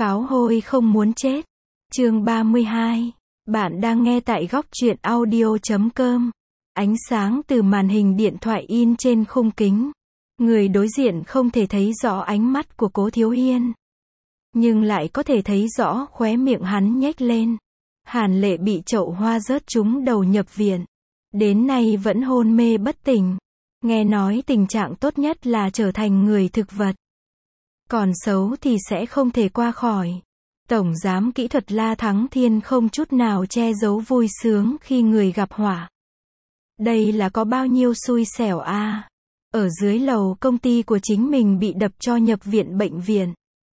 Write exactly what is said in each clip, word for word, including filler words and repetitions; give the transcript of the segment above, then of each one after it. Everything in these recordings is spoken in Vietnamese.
Pháo hôi không muốn chết. Chương ba mươi hai. Bạn đang nghe tại góc truyện audio chấm com. Ánh sáng từ màn hình điện thoại in trên khung kính. Người đối diện không thể thấy rõ ánh mắt của Cố Thiếu Hiên, nhưng lại có thể thấy rõ khóe miệng hắn nhếch lên. Hàn Lệ bị chậu hoa rớt trúng đầu nhập viện. Đến nay vẫn hôn mê bất tỉnh. Nghe nói tình trạng tốt nhất là trở thành người thực vật. Còn xấu thì sẽ không thể qua khỏi. Tổng giám kỹ thuật La Thắng Thiên không chút nào che giấu vui sướng khi người gặp họa. Đây là có bao nhiêu xui xẻo a. À? Ở dưới lầu công ty của chính mình bị đập cho nhập viện bệnh viện.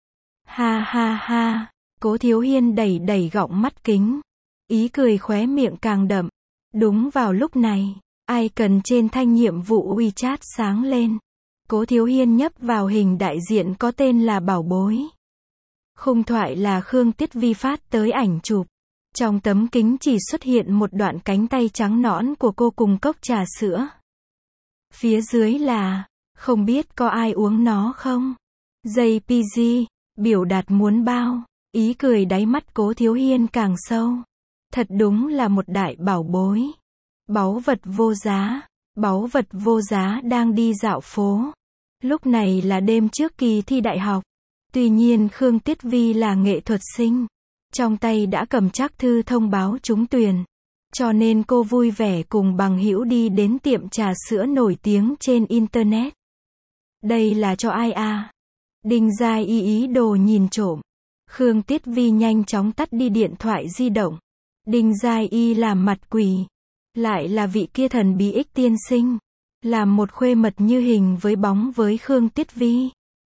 Ha ha ha, Cố Thiếu Hiên đẩy đẩy gọng mắt kính. Ý cười khóe miệng càng đậm. Đúng vào lúc này, icon trên thanh nhiệm vụ WeChat sáng lên. Cố Thiếu Hiên nhấp vào hình đại diện có tên là Bảo Bối. Khung thoại là Khương Tiết Vi phát tới ảnh chụp. Trong tấm kính chỉ xuất hiện một đoạn cánh tay trắng nõn của cô cùng cốc trà sữa. Phía dưới là, không biết có ai uống nó không? jê pê giê, biểu đạt muốn bao. Ý cười đáy mắt Cố Thiếu Hiên càng sâu. Thật đúng là một đại bảo bối. Báu vật vô giá. Báu vật vô giá đang đi dạo phố. Lúc này là đêm trước kỳ thi đại học. Tuy nhiên Khương Tiết Vi là nghệ thuật sinh. Trong tay đã cầm trắc thư thông báo trúng tuyển. Cho nên cô vui vẻ cùng bằng hữu đi đến tiệm trà sữa nổi tiếng trên Internet. Đây là cho ai à? Đinh Giai Y ý đồ nhìn trộm. Khương Tiết Vi nhanh chóng tắt đi điện thoại di động. Đinh Giai Y làm mặt quỷ. Lại là vị kia thần bí ích tiên sinh. Làm một khuê mật như hình với bóng với Khương Tiết Vi.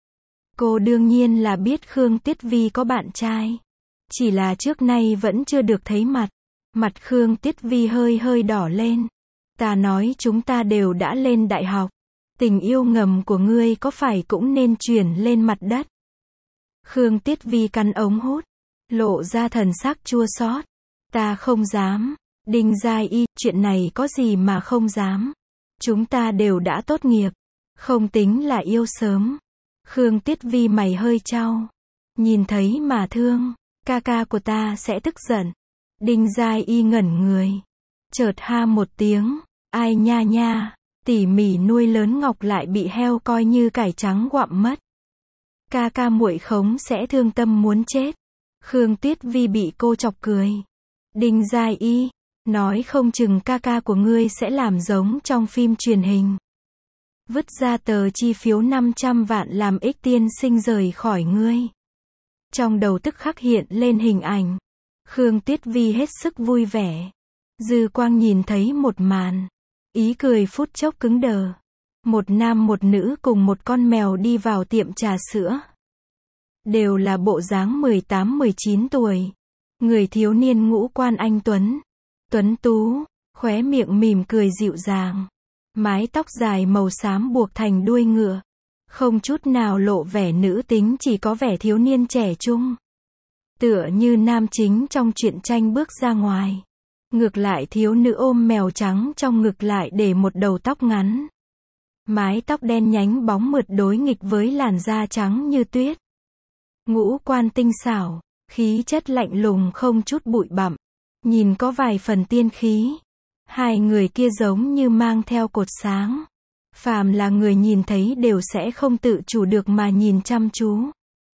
Cô đương nhiên là biết Khương Tiết Vi có bạn trai. Chỉ là trước nay vẫn chưa được thấy mặt. Mặt Khương Tiết Vi hơi hơi đỏ lên. Ta nói chúng ta đều đã lên đại học. Tình yêu ngầm của ngươi có phải cũng nên chuyển lên mặt đất? Khương Tiết Vi cắn ống hút. Lộ ra thần sắc chua xót. Ta không dám. Đinh Giai Y, chuyện này có gì mà không dám. Chúng ta đều đã tốt nghiệp. Không tính là yêu sớm. Khương Tiết Vi mày hơi chau. Nhìn thấy mà thương. Ca ca của ta sẽ tức giận. Đinh Giai Y ngẩn người. Chợt ha một tiếng. Ai nha nha. Tỉ mỉ nuôi lớn ngọc lại bị heo coi như cải trắng quặm mất. Ca ca muội khống sẽ thương tâm muốn chết. Khương Tiết Vi bị cô chọc cười. Đinh Giai Y. Nói không chừng ca ca của ngươi sẽ làm giống trong phim truyền hình. Vứt ra tờ chi phiếu năm trăm vạn làm ích tiên sinh rời khỏi ngươi. Trong đầu tức khắc hiện lên hình ảnh. Khương Tiết Vi hết sức vui vẻ. Dư quang nhìn thấy một màn. Ý cười phút chốc cứng đờ. Một nam một nữ cùng một con mèo đi vào tiệm trà sữa. Đều là bộ dáng mười tám mười chín tuổi. Người thiếu niên ngũ quan anh tuấn. Tuấn tú, khóe miệng mỉm cười dịu dàng. Mái tóc dài màu xám buộc thành đuôi ngựa. Không chút nào lộ vẻ nữ tính, chỉ có vẻ thiếu niên trẻ trung. Tựa như nam chính trong truyện tranh bước ra ngoài. Ngược lại thiếu nữ ôm mèo trắng trong ngực lại để một đầu tóc ngắn. Mái tóc đen nhánh bóng mượt đối nghịch với làn da trắng như tuyết. Ngũ quan tinh xảo, khí chất lạnh lùng không chút bụi bặm. Nhìn có vài phần tiên khí. Hai người kia giống như mang theo cột sáng. Phàm là người nhìn thấy đều sẽ không tự chủ được mà nhìn chăm chú.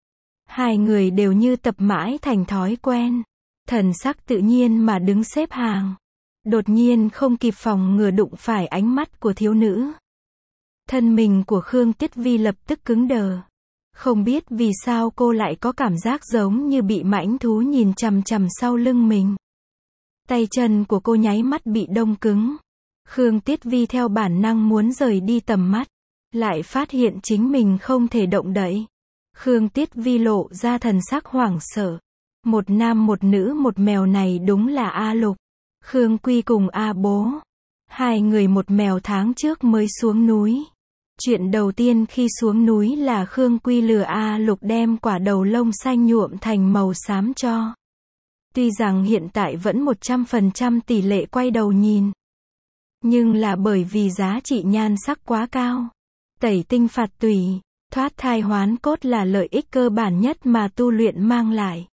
Hai người đều như tập mãi thành thói quen. Thần sắc tự nhiên mà đứng xếp hàng. Đột nhiên không kịp phòng ngừa đụng phải ánh mắt của thiếu nữ. Thân mình của Khương Tiết Vi lập tức cứng đờ. Không biết vì sao cô lại có cảm giác giống như bị mãnh thú nhìn chằm chằm sau lưng mình. Tay chân của cô nháy mắt bị đông cứng. Khương Tiết Vi theo bản năng muốn rời đi tầm mắt. Lại phát hiện chính mình không thể động đậy. Khương Tiết Vi lộ ra thần sắc hoảng sợ. Một nam một nữ một mèo này đúng là A Lục. Khương Quy cùng A Bố. Hai người một mèo tháng trước mới xuống núi. Chuyện đầu tiên khi xuống núi là Khương Quy lừa A Lục đem quả đầu lông xanh nhuộm thành màu xám cho. Tuy rằng hiện tại vẫn một trăm phần trăm tỷ lệ quay đầu nhìn. Nhưng là bởi vì giá trị nhan sắc quá cao. Tẩy tinh phạt tủy. Thoát thai hoán cốt là lợi ích cơ bản nhất mà tu luyện mang lại.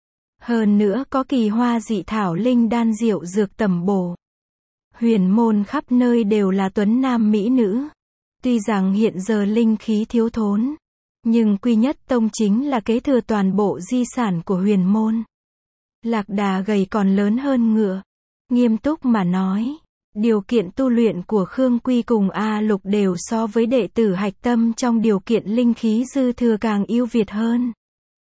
Hơn nữa có kỳ hoa dị thảo linh đan diệu dược tầm bổ. Huyền môn khắp nơi đều là tuấn nam mỹ nữ. Tuy rằng hiện giờ linh khí thiếu thốn, nhưng Quy Nhất Tông chính là kế thừa toàn bộ di sản của huyền môn. Lạc Đà gầy còn lớn hơn ngựa. Nghiêm túc mà nói, điều kiện tu luyện của Khương Quy cùng A Lục đều so với đệ tử hạch tâm trong điều kiện linh khí dư thừa càng ưu việt hơn.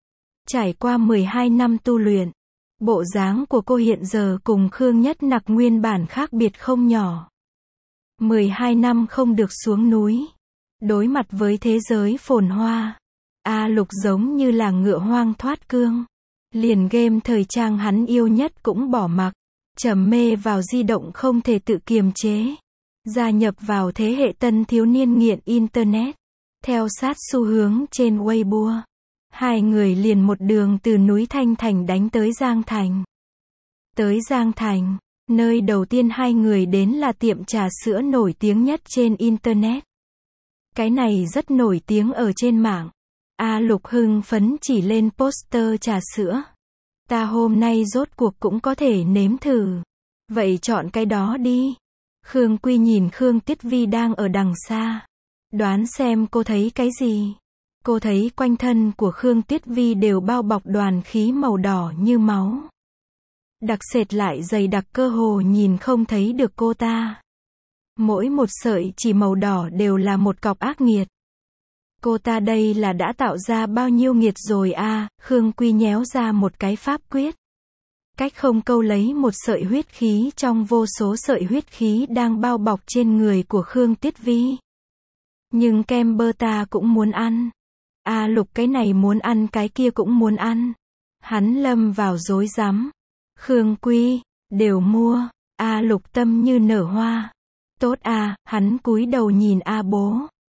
Trải qua mười hai năm tu luyện, bộ dáng của cô hiện giờ cùng Khương Nhất Nặc nguyên bản khác biệt không nhỏ. mười hai năm không được xuống núi, đối mặt với thế giới phồn hoa, A Lục giống như là ngựa hoang thoát cương. Liền game thời trang hắn yêu nhất cũng bỏ mặc, trầm mê vào di động không thể tự kiềm chế. Gia nhập vào thế hệ tân thiếu niên nghiện Internet, theo sát xu hướng trên Weibo. Hai người liền một đường từ núi Thanh Thành đánh tới Giang Thành. Tới Giang Thành, nơi đầu tiên hai người đến là tiệm trà sữa nổi tiếng nhất trên Internet. Cái này rất nổi tiếng ở trên mạng. A Lục hưng phấn chỉ lên poster trà sữa. Ta hôm nay rốt cuộc cũng có thể nếm thử. Vậy chọn cái đó đi. Khương Quy nhìn Khương Tiết Vi đang ở đằng xa. Đoán xem cô thấy cái gì. Cô thấy quanh thân của Khương Tiết Vi đều bao bọc đoàn khí màu đỏ như máu. Đặc sệt lại dày đặc cơ hồ nhìn không thấy được cô ta. Mỗi một sợi chỉ màu đỏ đều là một cọc ác nghiệt. Cô ta đây là đã tạo ra bao nhiêu nghiệt rồi a à, Khương Quy nhéo ra một cái pháp quyết. Cách không câu lấy một sợi huyết khí trong vô số sợi huyết khí đang bao bọc trên người của Khương Tiết Vi. Nhưng kem bơ ta cũng muốn ăn. A Lục cái này muốn ăn cái kia cũng muốn ăn. Hắn lâm vào rối rắm. Khương Quy, đều mua. A Lục tâm như nở hoa. Tốt à, hắn cúi đầu nhìn A bố.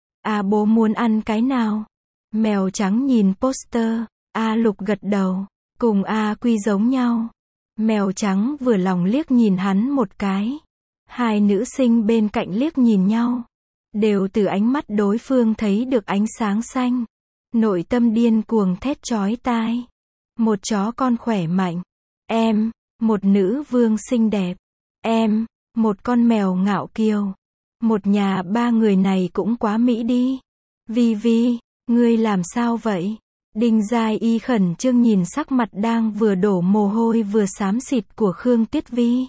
A bố muốn ăn cái nào? Mèo trắng nhìn poster. A Lục gật đầu. Cùng A Quy giống nhau. Mèo trắng vừa lòng liếc nhìn hắn một cái. Hai nữ sinh bên cạnh liếc nhìn nhau. Đều từ ánh mắt đối phương thấy được ánh sáng xanh. Nội tâm điên cuồng thét chói tai. Một chó con khỏe mạnh. Em. Một nữ vương xinh đẹp. Em. Một con mèo ngạo kiều. Một nhà ba người này cũng quá mỹ đi. Vi Vi, ngươi làm sao vậy? Đinh Giai Y khẩn trương nhìn sắc mặt đang vừa đổ mồ hôi vừa xám xịt của Khương Tiết Vi.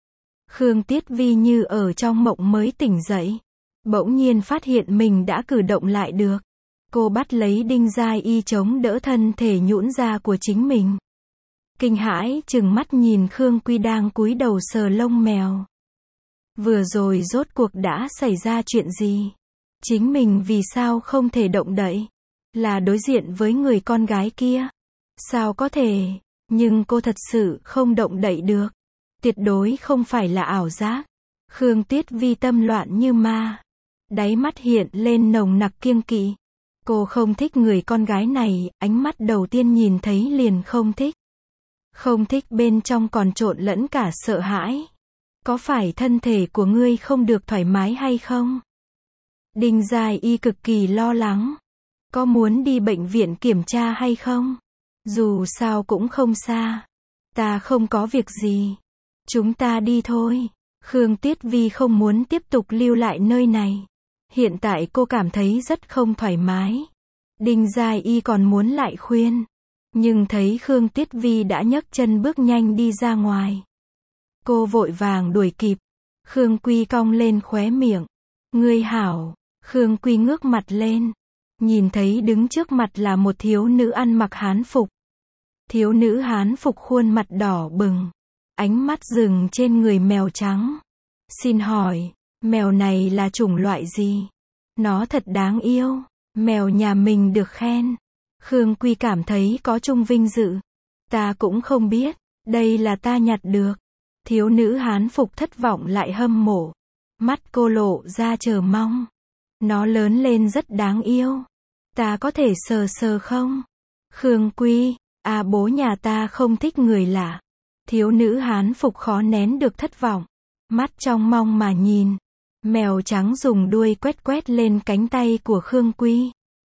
Khương Tiết Vi như ở trong mộng mới tỉnh dậy. Bỗng nhiên phát hiện mình đã cử động lại được. Cô bắt lấy Đinh Giai Y chống đỡ thân thể nhũn ra của chính mình. Kinh hãi trừng mắt nhìn Khương Quy đang cúi đầu sờ lông mèo. Vừa rồi rốt cuộc đã xảy ra chuyện gì? Chính mình vì sao không thể động đậy? Là đối diện với người con gái kia? Sao có thể? Nhưng cô thật sự không động đậy được. Tuyệt đối không phải là ảo giác. Khương Tiết Vi tâm loạn như ma. Đáy mắt hiện lên nồng nặc kiêng kỵ. Cô không thích người con gái này, ánh mắt đầu tiên nhìn thấy liền không thích. Không thích bên trong còn trộn lẫn cả sợ hãi. Có phải thân thể của ngươi không được thoải mái hay không? Đinh Giai Y cực kỳ lo lắng. Có muốn đi bệnh viện kiểm tra hay không? Dù sao cũng không xa. Ta không có việc gì. Chúng ta đi thôi. Khương Tiết Vi không muốn tiếp tục lưu lại nơi này. Hiện tại cô cảm thấy rất không thoải mái. Đinh Giai Y còn muốn lại khuyên. Nhưng thấy Khương Tiết Vi đã nhấc chân bước nhanh đi ra ngoài. Cô vội vàng đuổi kịp. Khương Quy cong lên khóe miệng. Ngươi hảo. Khương Quy ngước mặt lên. Nhìn thấy đứng trước mặt là một thiếu nữ ăn mặc hán phục. Thiếu nữ hán phục khuôn mặt đỏ bừng. Ánh mắt dừng trên người mèo trắng. Xin hỏi, mèo này là chủng loại gì? Nó thật đáng yêu. Mèo nhà mình được khen. Khương Quy cảm thấy có chung vinh dự. Ta cũng không biết. Đây là ta nhặt được. Thiếu nữ hán phục thất vọng lại hâm mộ. Mắt cô lộ ra chờ mong. Nó lớn lên rất đáng yêu. Ta có thể sờ sờ không? Khương Quy, à bố nhà ta không thích người lạ. Thiếu nữ hán phục khó nén được thất vọng. Mắt trong mong mà nhìn. Mèo trắng dùng đuôi quét quét lên cánh tay của Khương Quy.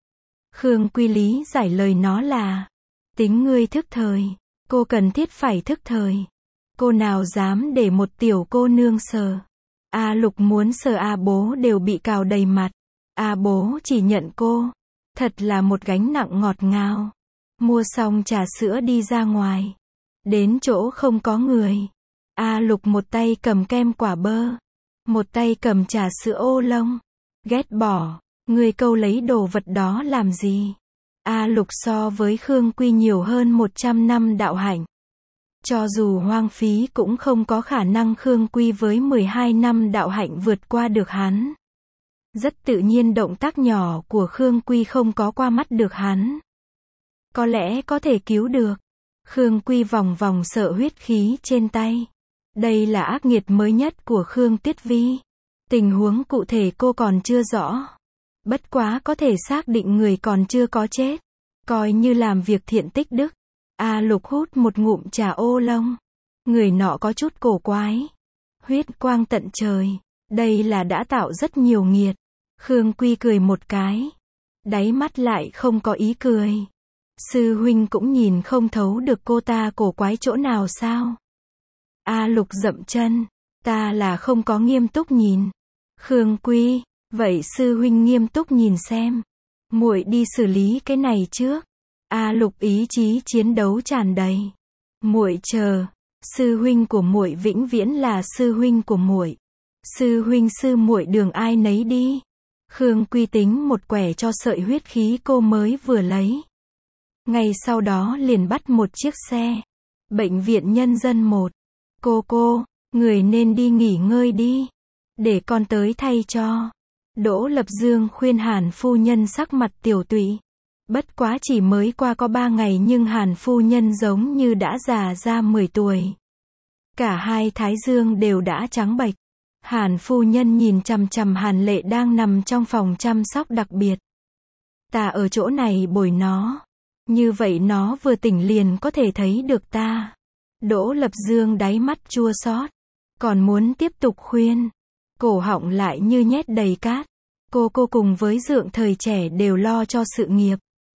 Khương Quy lý giải lời nó là, tính ngươi thức thời, cô cần thiết phải thức thời. Cô nào dám để một tiểu cô nương sờ. A Lục muốn sờ A bố đều bị cào đầy mặt. A bố chỉ nhận cô. Thật là một gánh nặng ngọt ngào. Mua xong trà sữa đi ra ngoài. Đến chỗ không có người. A Lục một tay cầm kem quả bơ. Một tay cầm trà sữa ô long. Ghét bỏ. Người câu lấy đồ vật đó làm gì? A Lục so với Khương Quy nhiều hơn một trăm năm đạo hạnh. Cho dù hoang phí cũng không có khả năng Khương Quy với mười hai năm đạo hạnh vượt qua được hắn. Rất tự nhiên động tác nhỏ của Khương Quy không có qua mắt được hắn. Có lẽ có thể cứu được. Khương Quy vòng vòng sợ huyết khí trên tay. Đây là ác nghiệt mới nhất của Khương Tuyết Vi. Tình huống cụ thể cô còn chưa rõ. Bất quá có thể xác định người còn chưa có chết. Coi như làm việc thiện tích đức. A Lục hút một ngụm trà ô long. Người nọ có chút cổ quái. Huyết quang tận trời. Đây là đã tạo rất nhiều nghiệt. Khương Quy cười một cái. Đáy mắt lại không có ý cười. Sư huynh cũng nhìn không thấu được cô ta cổ quái chỗ nào sao? A Lục dậm chân. Ta là không có nghiêm túc nhìn. Khương Quy, vậy sư huynh nghiêm túc nhìn xem. Muội đi xử lý cái này trước. A Lục ý chí chiến đấu tràn đầy. Muội chờ, sư huynh của muội vĩnh viễn là sư huynh của muội. Sư huynh sư muội đường ai nấy đi. Khương Quy tính một quẻ cho sợi huyết khí cô mới vừa lấy. Ngay sau đó liền bắt một chiếc xe. Bệnh viện Nhân dân một. Cô cô, người nên đi nghỉ ngơi đi. Để con tới thay cho. Đỗ Lập Dương khuyên Hàn phu nhân sắc mặt tiểu tụy. Bất quá chỉ mới qua có ba ngày nhưng Hàn phu nhân giống như đã già ra mười tuổi. Cả hai thái dương đều đã trắng bệch. Hàn phu nhân nhìn chằm chằm Hàn Lệ đang nằm trong phòng chăm sóc đặc biệt. Ta ở chỗ này bồi nó. Như vậy nó vừa tỉnh liền có thể thấy được ta. Đỗ Lập Dương đáy mắt chua xót. Còn muốn tiếp tục khuyên. Cổ họng lại như nhét đầy cát. Cô cô cùng với Dượng thời trẻ đều lo cho sự nghiệp.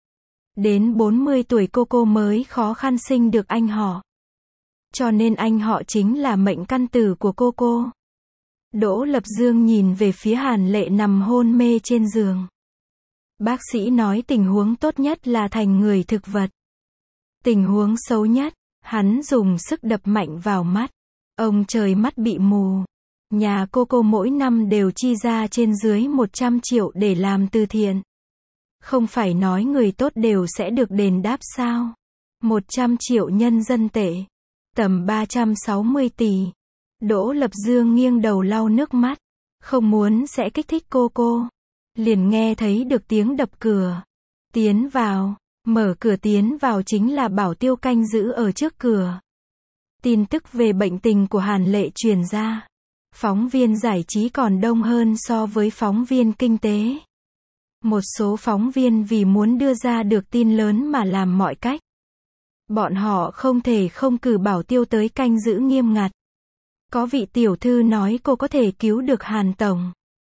Đến bốn mươi tuổi cô cô mới khó khăn sinh được anh họ. Cho nên anh họ chính là mệnh căn tử của cô cô. Đỗ Lập Dương nhìn về phía Hàn Lệ nằm hôn mê trên giường. Bác sĩ nói tình huống tốt nhất là thành người thực vật. Tình huống xấu nhất, hắn dùng sức đập mạnh vào mắt. Ông trời mắt bị mù. Nhà cô cô mỗi năm đều chi ra trên dưới một trăm triệu để làm từ thiện. Không phải nói người tốt đều sẽ được đền đáp sao? một trăm triệu nhân dân tệ. Tầm ba trăm sáu mươi tỷ. Đỗ Lập Dương nghiêng đầu lau nước mắt. Không muốn sẽ kích thích cô cô. Liền nghe thấy được tiếng đập cửa. Tiến vào. Mở cửa tiến vào chính là Bảo Tiêu canh giữ ở trước cửa. Tin tức về bệnh tình của Hàn Lệ truyền ra. Phóng viên giải trí còn đông hơn so với phóng viên kinh tế. Một số phóng viên vì muốn đưa ra được tin lớn mà làm mọi cách. Bọn họ không thể không cử Bảo Tiêu tới canh giữ nghiêm ngặt. Có vị tiểu thư nói cô có thể cứu được Hàn tổng.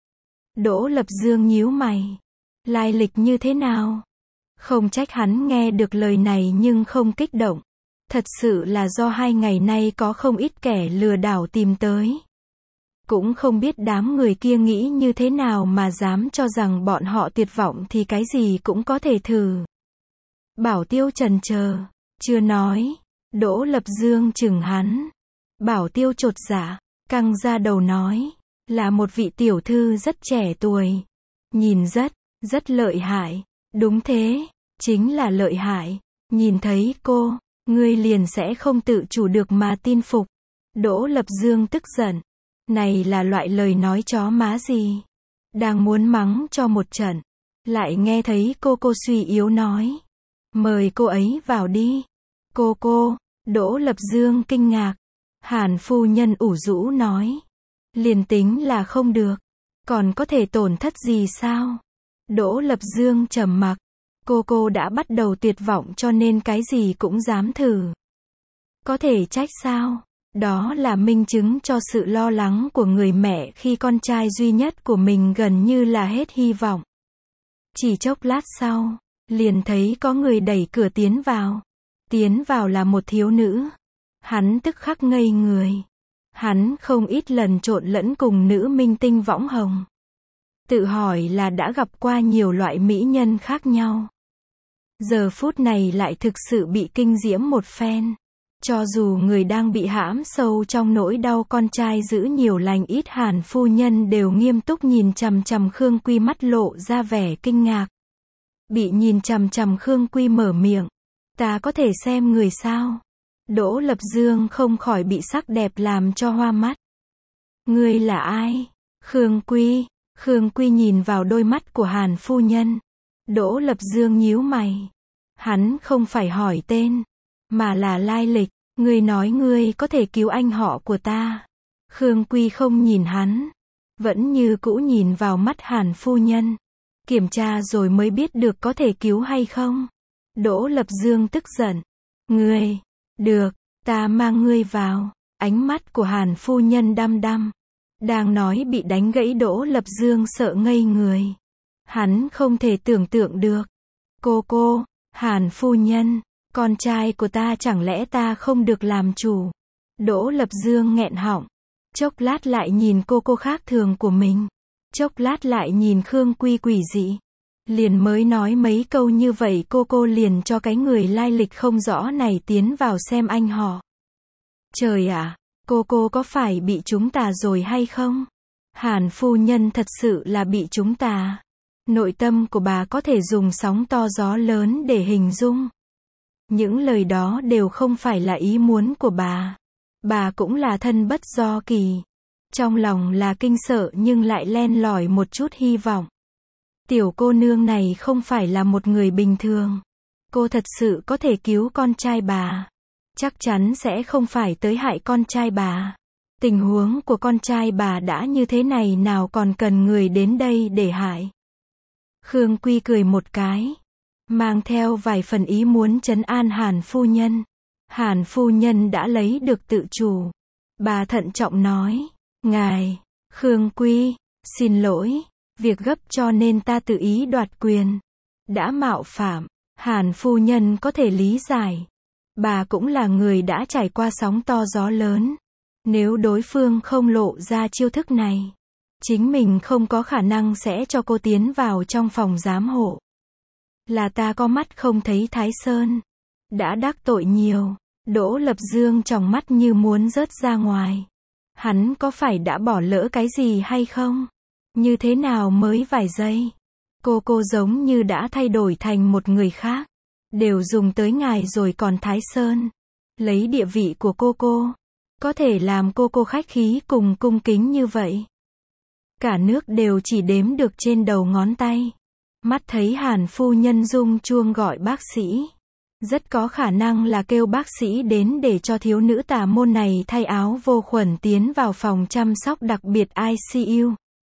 Đỗ Lập Dương nhíu mày. Lai lịch như thế nào? Không trách hắn nghe được lời này nhưng không kích động. Thật sự là do hai ngày nay có không ít kẻ lừa đảo tìm tới. Cũng không biết đám người kia nghĩ như thế nào mà dám cho rằng bọn họ tuyệt vọng thì cái gì cũng có thể thử. Bảo Tiêu chần chờ, chưa nói. Đỗ Lập Dương chừng hắn. Bảo Tiêu chột dạ, căng ra đầu nói. Là một vị tiểu thư rất trẻ tuổi. Nhìn rất, rất lợi hại. Đúng thế, chính là lợi hại. Nhìn thấy cô, ngươi liền sẽ không tự chủ được mà tin phục. Đỗ Lập Dương tức giận. Này là loại lời nói chó má gì? Đang muốn mắng cho một trận. Lại nghe thấy cô cô suy yếu nói. Mời cô ấy vào đi. Cô cô, Đỗ Lập Dương kinh ngạc. Hàn phu nhân ủ rũ nói. Liền tính là không được. Còn có thể tổn thất gì sao? Đỗ Lập Dương trầm mặc. Cô cô đã bắt đầu tuyệt vọng cho nên cái gì cũng dám thử. Có thể trách sao? Đó là minh chứng cho sự lo lắng của người mẹ khi con trai duy nhất của mình gần như là hết hy vọng. Chỉ chốc lát sau, liền thấy có người đẩy cửa tiến vào. Tiến vào là một thiếu nữ. Hắn tức khắc ngây người. Hắn không ít lần trộn lẫn cùng nữ minh tinh võng hồng. Tự hỏi là đã gặp qua nhiều loại mỹ nhân khác nhau. Giờ phút này lại thực sự bị kinh diễm một phen. Cho dù người đang bị hãm sâu trong nỗi đau con trai giữ nhiều lành ít, Hàn phu nhân đều nghiêm túc nhìn chằm chằm Khương Quy, mắt lộ ra vẻ kinh ngạc. Bị nhìn chằm chằm, Khương Quy mở miệng. Ta có thể xem người sao? Đỗ Lập Dương không khỏi bị sắc đẹp làm cho hoa mắt. Ngươi là ai? Khương Quy. Khương Quy nhìn vào đôi mắt của Hàn phu nhân. Đỗ Lập Dương nhíu mày. Hắn không phải hỏi tên, mà là lai lịch. Ngươi nói ngươi có thể cứu anh họ của ta. Khương Quy không nhìn hắn, vẫn như cũ nhìn vào mắt Hàn phu nhân. Kiểm tra rồi mới biết được có thể cứu hay không. Đỗ Lập Dương tức giận. Ngươi, được, ta mang ngươi vào. Ánh mắt của Hàn phu nhân đăm đăm. Đang nói bị đánh gãy, Đỗ Lập Dương sợ ngây người. Hắn không thể tưởng tượng được. Cô cô, Hàn phu nhân, con trai của ta chẳng lẽ ta không được làm chủ? Đỗ Lập Dương nghẹn họng. Chốc lát lại nhìn cô cô khác thường của mình. Chốc lát lại nhìn Khương Quy quỷ dị. Liền mới nói mấy câu như vậy, cô cô liền cho cái người lai lịch không rõ này tiến vào xem anh họ. Trời ạ, cô cô có phải bị chúng ta rồi hay không? Hàn phu nhân thật sự là bị chúng ta. Nội tâm của bà có thể dùng sóng to gió lớn để hình dung. Những lời đó đều không phải là ý muốn của bà. Bà cũng là thân bất do kỳ. Trong lòng là kinh sợ nhưng lại len lỏi một chút hy vọng. Tiểu cô nương này không phải là một người bình thường. Cô thật sự có thể cứu con trai bà. Chắc chắn sẽ không phải tới hại con trai bà. Tình huống của con trai bà đã như thế này, nào còn cần người đến đây để hại. Khương Quy cười một cái, mang theo vài phần ý muốn trấn an Hàn phu nhân. Hàn phu nhân đã lấy được tự chủ. Bà thận trọng nói, ngài, Khương Quy, xin lỗi, việc gấp cho nên ta tự ý đoạt quyền. Đã mạo phạm, Hàn phu nhân có thể lý giải. Bà cũng là người đã trải qua sóng to gió lớn. Nếu đối phương không lộ ra chiêu thức này, chính mình không có khả năng sẽ cho cô tiến vào trong phòng giám hộ. Là ta có mắt không thấy Thái Sơn. Đã đắc tội nhiều. Đỗ Lập Dương tròng mắt như muốn rớt ra ngoài. Hắn có phải đã bỏ lỡ cái gì hay không? Như thế nào mới vài giây? Cô cô giống như đã thay đổi thành một người khác. Đều dùng tới ngài rồi còn Thái Sơn. Lấy địa vị của cô cô, có thể làm cô cô khách khí cùng cung kính như vậy. Cả nước đều chỉ đếm được trên đầu ngón tay. Mắt thấy Hàn phu nhân rung chuông gọi bác sĩ. Rất có khả năng là kêu bác sĩ đến để cho thiếu nữ tà môn này thay áo vô khuẩn tiến vào phòng chăm sóc đặc biệt I C U.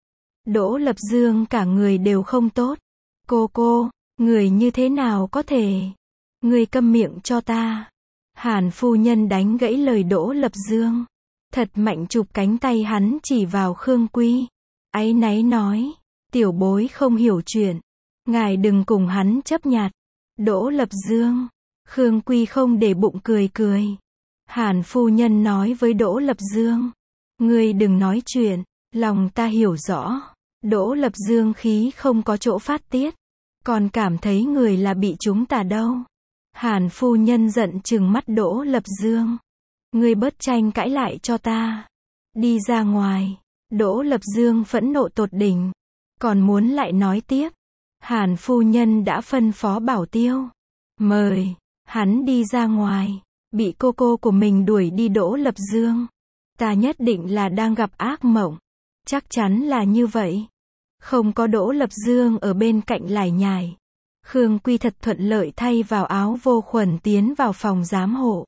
Đỗ Lập Dương cả người đều không tốt. Cô cô, người như thế nào có thể? Người câm miệng cho ta. Hàn phu nhân đánh gãy lời Đỗ Lập Dương. Thật mạnh chụp cánh tay hắn chỉ vào Khương Quy. Áy náy nói, tiểu bối không hiểu chuyện. Ngài đừng cùng hắn chấp nhặt. Đỗ Lập Dương. Khương Quy không để bụng cười cười. Hàn phu nhân nói với Đỗ Lập Dương. Ngươi đừng nói chuyện, lòng ta hiểu rõ. Đỗ Lập Dương khí không có chỗ phát tiết. Còn cảm thấy người là bị chúng ta đâu. Hàn phu nhân giận trừng mắt Đỗ Lập Dương. Ngươi bớt tranh cãi lại cho ta. Đi ra ngoài. Đỗ Lập Dương phẫn nộ tột đỉnh. Còn muốn lại nói tiếp. Hàn phu nhân đã phân phó bảo tiêu. Mời. Hắn đi ra ngoài. Bị cô cô của mình đuổi đi. Đỗ Lập Dương. Ta nhất định là đang gặp ác mộng. Chắc chắn là như vậy. Không có Đỗ Lập Dương ở bên cạnh lải nhải. Khương Quy thật thuận lợi thay vào áo vô khuẩn tiến vào phòng giám hộ.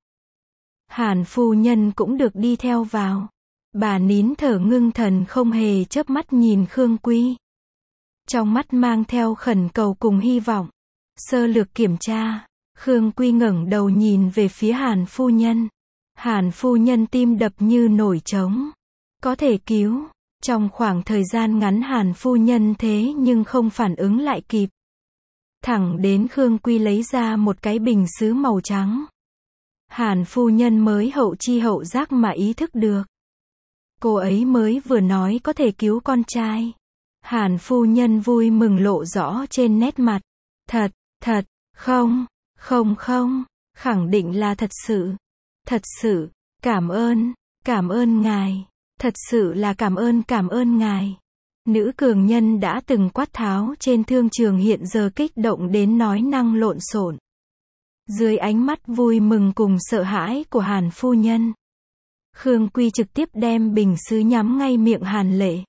Hàn phu nhân cũng được đi theo vào. Bà nín thở ngưng thần không hề chớp mắt nhìn Khương Quy. Trong mắt mang theo khẩn cầu cùng hy vọng. Sơ lược kiểm tra. Khương Quy ngẩng đầu nhìn về phía Hàn phu nhân. Hàn phu nhân tim đập như nổi trống. Có thể cứu. Trong khoảng thời gian ngắn Hàn phu nhân thế nhưng không phản ứng lại kịp. thẳng đến Khương Quy lấy ra một cái bình sứ màu trắng. Hàn phu nhân mới hậu chi hậu giác mà ý thức được. Cô ấy mới vừa nói có thể cứu con trai. Hàn phu nhân vui mừng lộ rõ trên nét mặt. Thật, thật, không, không không, khẳng định là thật sự. Thật sự, cảm ơn, cảm ơn ngài. Thật sự là cảm ơn cảm ơn ngài. Nữ cường nhân đã từng quát tháo trên thương trường hiện giờ kích động đến nói năng lộn xộn. Dưới ánh mắt vui mừng cùng sợ hãi của Hàn phu nhân, Khương Quy trực tiếp đem bình sứ nhắm ngay miệng Hàn Lệ.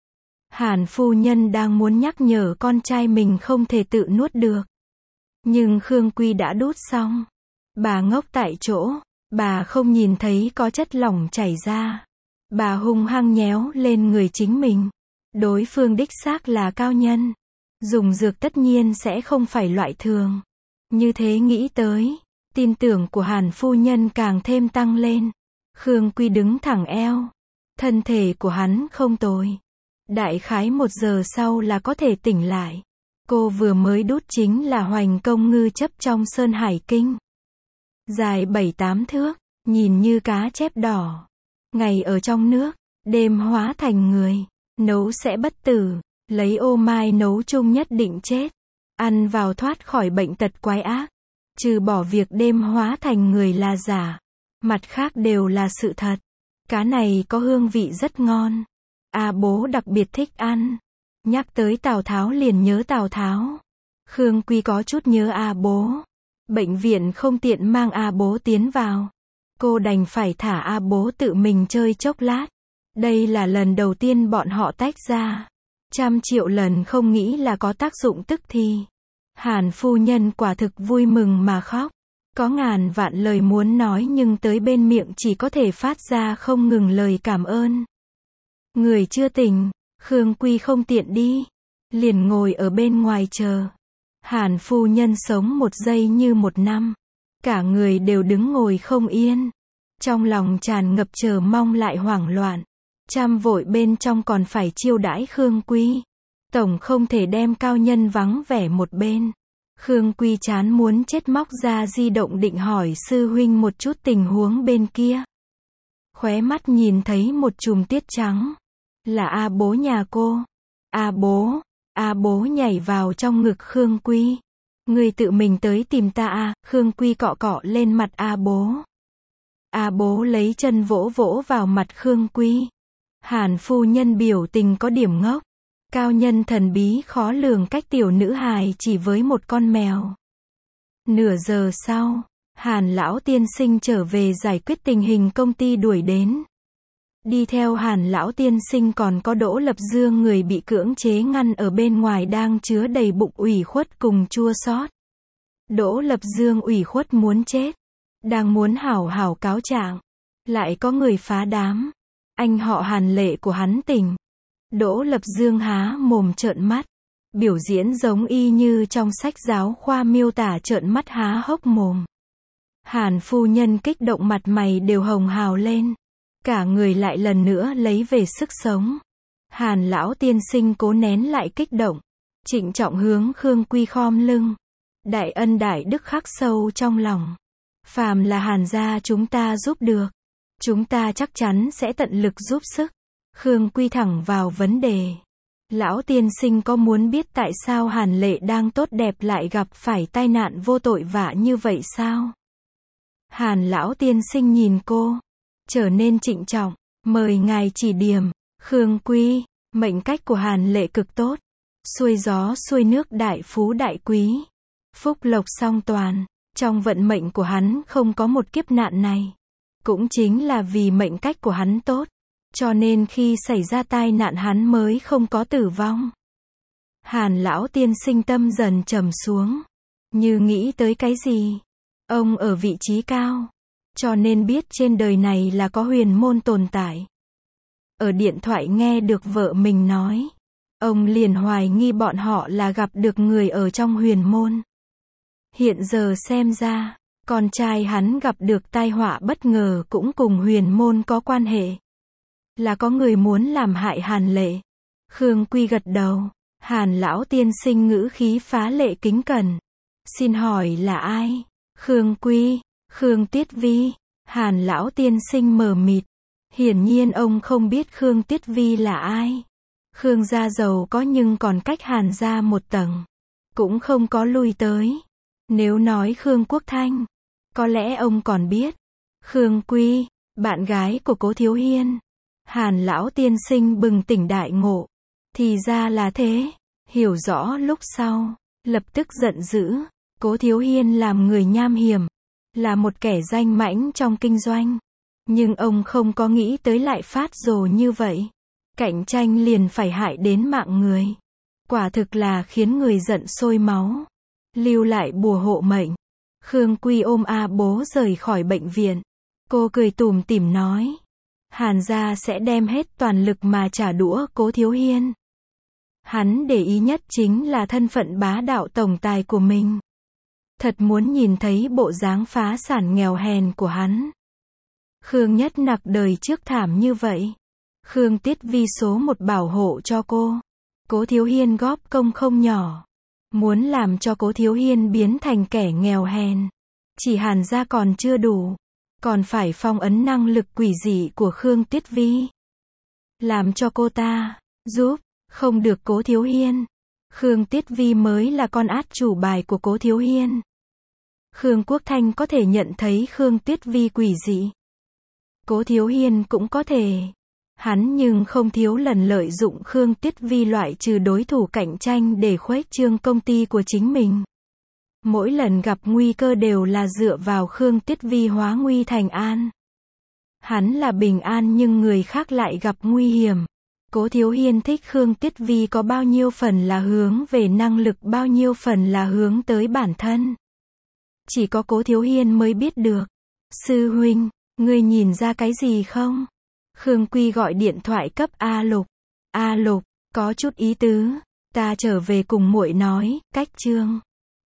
Hàn phu nhân đang muốn nhắc nhở con trai mình không thể tự nuốt được. Nhưng Khương Quy đã đút xong. Bà ngốc tại chỗ, bà không nhìn thấy có chất lỏng chảy ra. Bà hung hăng nhéo lên người chính mình. Đối phương đích xác là cao nhân. Dùng dược tất nhiên sẽ không phải loại thường. Như thế nghĩ tới, tin tưởng của Hàn phu nhân càng thêm tăng lên. Khương Quy đứng thẳng eo. Thân thể của hắn không tồi. Đại khái một giờ sau là có thể tỉnh lại. Cô vừa mới đút chính là hoành công ngư chấp trong Sơn Hải Kinh. Dài bảy tám thước, nhìn như cá chép đỏ. Ngày ở trong nước, đêm hóa thành người. Nấu sẽ bất tử, lấy ô mai nấu chung nhất định chết. Ăn vào thoát khỏi bệnh tật quái ác. Trừ bỏ việc đêm hóa thành người là giả. Mặt khác đều là sự thật. Cá này có hương vị rất ngon. A bố đặc biệt thích ăn. Nhắc tới Tào Tháo liền nhớ Tào Tháo. Khương Quy có chút nhớ A bố. Bệnh viện không tiện mang A bố tiến vào. Cô đành phải thả A bố tự mình chơi chốc lát. Đây là lần đầu tiên bọn họ tách ra. Trăm triệu lần không nghĩ là có tác dụng tức thì. Hàn phu nhân quả thực vui mừng mà khóc. Có ngàn vạn lời muốn nói nhưng tới bên miệng chỉ có thể phát ra không ngừng lời cảm ơn. Người chưa tỉnh, Khương Quy không tiện đi. Liền ngồi ở bên ngoài chờ. Hàn phu nhân sống một giây như một năm. Cả người đều đứng ngồi không yên. Trong lòng tràn ngập chờ mong lại hoảng loạn. Trăm vội bên trong còn phải chiêu đãi Khương Quy. Tổng không thể đem cao nhân vắng vẻ một bên. Khương Quy chán muốn chết móc ra di động định hỏi sư huynh một chút tình huống bên kia. Khóe mắt nhìn thấy một chùm tiết trắng. Là A bố nhà cô. A bố, A bố nhảy vào trong ngực Khương Quy. Người tự mình tới tìm ta à, Khương Quy cọ cọ lên mặt A bố. A bố lấy chân vỗ vỗ vào mặt Khương Quy. Hàn phu nhân biểu tình có điểm ngốc. Cao nhân thần bí khó lường cách tiểu nữ hài chỉ với một con mèo. Nửa giờ sau, Hàn lão tiên sinh trở về giải quyết tình hình công ty đuổi đến. Đi theo Hàn lão tiên sinh còn có Đỗ Lập Dương, người bị cưỡng chế ngăn ở bên ngoài đang chứa đầy bụng ủy khuất cùng chua xót. Đỗ Lập Dương ủy khuất muốn chết, đang muốn hảo hảo cáo trạng, lại có người phá đám. Anh họ Hàn Lệ của hắn tỉnh. Đỗ Lập Dương há mồm trợn mắt, biểu diễn giống y như trong sách giáo khoa miêu tả, trợn mắt há hốc mồm. Hàn phu nhân kích động mặt mày đều hồng hào lên, cả người lại lần nữa lấy về sức sống. Hàn lão tiên sinh cố nén lại kích động, trịnh trọng hướng Khương Quy khom lưng. Đại ân đại đức khắc sâu trong lòng. Phàm là Hàn gia chúng ta giúp được, chúng ta chắc chắn sẽ tận lực giúp sức. Khương Quy thẳng vào vấn đề. Lão tiên sinh có muốn biết tại sao Hàn Lệ đang tốt đẹp lại gặp phải tai nạn vô tội vạ như vậy sao? Hàn lão tiên sinh nhìn cô, trở nên trịnh trọng, mời ngài chỉ điểm. Khương Quy, mệnh cách của Hàn Lệ cực tốt, xuôi gió xuôi nước, đại phú đại quý, phúc lộc song toàn. Trong vận mệnh của hắn không có một kiếp nạn này. Cũng chính là vì mệnh cách của hắn tốt, cho nên khi xảy ra tai nạn hắn mới không có tử vong. Hàn lão tiên sinh tâm dần trầm xuống, như nghĩ tới cái gì. Ông ở vị trí cao, cho nên biết trên đời này là có huyền môn tồn tại. Ở điện thoại nghe được vợ mình nói, ông liền hoài nghi bọn họ là gặp được người ở trong huyền môn. Hiện giờ xem ra, con trai hắn gặp được tai họa bất ngờ cũng cùng huyền môn có quan hệ. Là có người muốn làm hại Hàn Lệ. Khương Quy gật đầu. Hàn lão tiên sinh ngữ khí phá lệ kính cẩn. Xin hỏi là ai? Khương Quy, Khương Tiết Vi. Hàn lão tiên sinh mờ mịt. Hiển nhiên ông không biết Khương Tiết Vi là ai. Khương gia giàu có nhưng còn cách Hàn gia một tầng. Cũng không có lui tới. Nếu nói Khương Quốc Thanh, có lẽ ông còn biết. Khương Quy, bạn gái của Cố Thiếu Hiên. Hàn lão tiên sinh bừng tỉnh đại ngộ. Thì ra là thế. Hiểu rõ lúc sau, lập tức giận dữ. Cố Thiếu Hiên làm người nham hiểm, là một kẻ danh mãnh trong kinh doanh. Nhưng ông không có nghĩ tới lại phát rồ như vậy. Cạnh tranh liền phải hại đến mạng người. Quả thực là khiến người giận sôi máu. Lưu lại bùa hộ mệnh. Khương Quy ôm A Bố rời khỏi bệnh viện. Cô cười tủm tỉm nói. Hàn gia sẽ đem hết toàn lực mà trả đũa Cố Thiếu Hiên. Hắn để ý nhất chính là thân phận bá đạo tổng tài của mình. Thật muốn nhìn thấy bộ dáng phá sản nghèo hèn của hắn. Khương Nhất Nặc đời trước thảm như vậy. Khương Tiết Vi số một bảo hộ cho cô. Cố Thiếu Hiên góp công không nhỏ. Muốn làm cho Cố Thiếu Hiên biến thành kẻ nghèo hèn. Chỉ Hàn gia còn chưa đủ. Còn phải phong ấn năng lực quỷ dị của Khương Tiết Vi. Làm cho cô ta giúp, không được Cố Thiếu Hiên. Khương Tiết Vi mới là con át chủ bài của Cố Thiếu Hiên. Khương Quốc Thanh có thể nhận thấy Khương Tiết Vi quỷ dị. Cố Thiếu Hiên cũng có thể. Hắn nhưng không thiếu lần lợi dụng Khương Tiết Vi loại trừ đối thủ cạnh tranh để khuếch trương công ty của chính mình. Mỗi lần gặp nguy cơ đều là dựa vào Khương Tiết Vi hóa nguy thành an. Hắn là bình an nhưng người khác lại gặp nguy hiểm. Cố Thiếu Hiên thích Khương Tiết Vi có bao nhiêu phần là hướng về năng lực, bao nhiêu phần là hướng tới bản thân. Chỉ có Cố Thiếu Hiên mới biết được. Sư huynh, ngươi nhìn ra cái gì không? Khương Quy gọi điện thoại cấp A Lục. A Lục, có chút ý tứ. Ta trở về cùng muội nói, cách chương.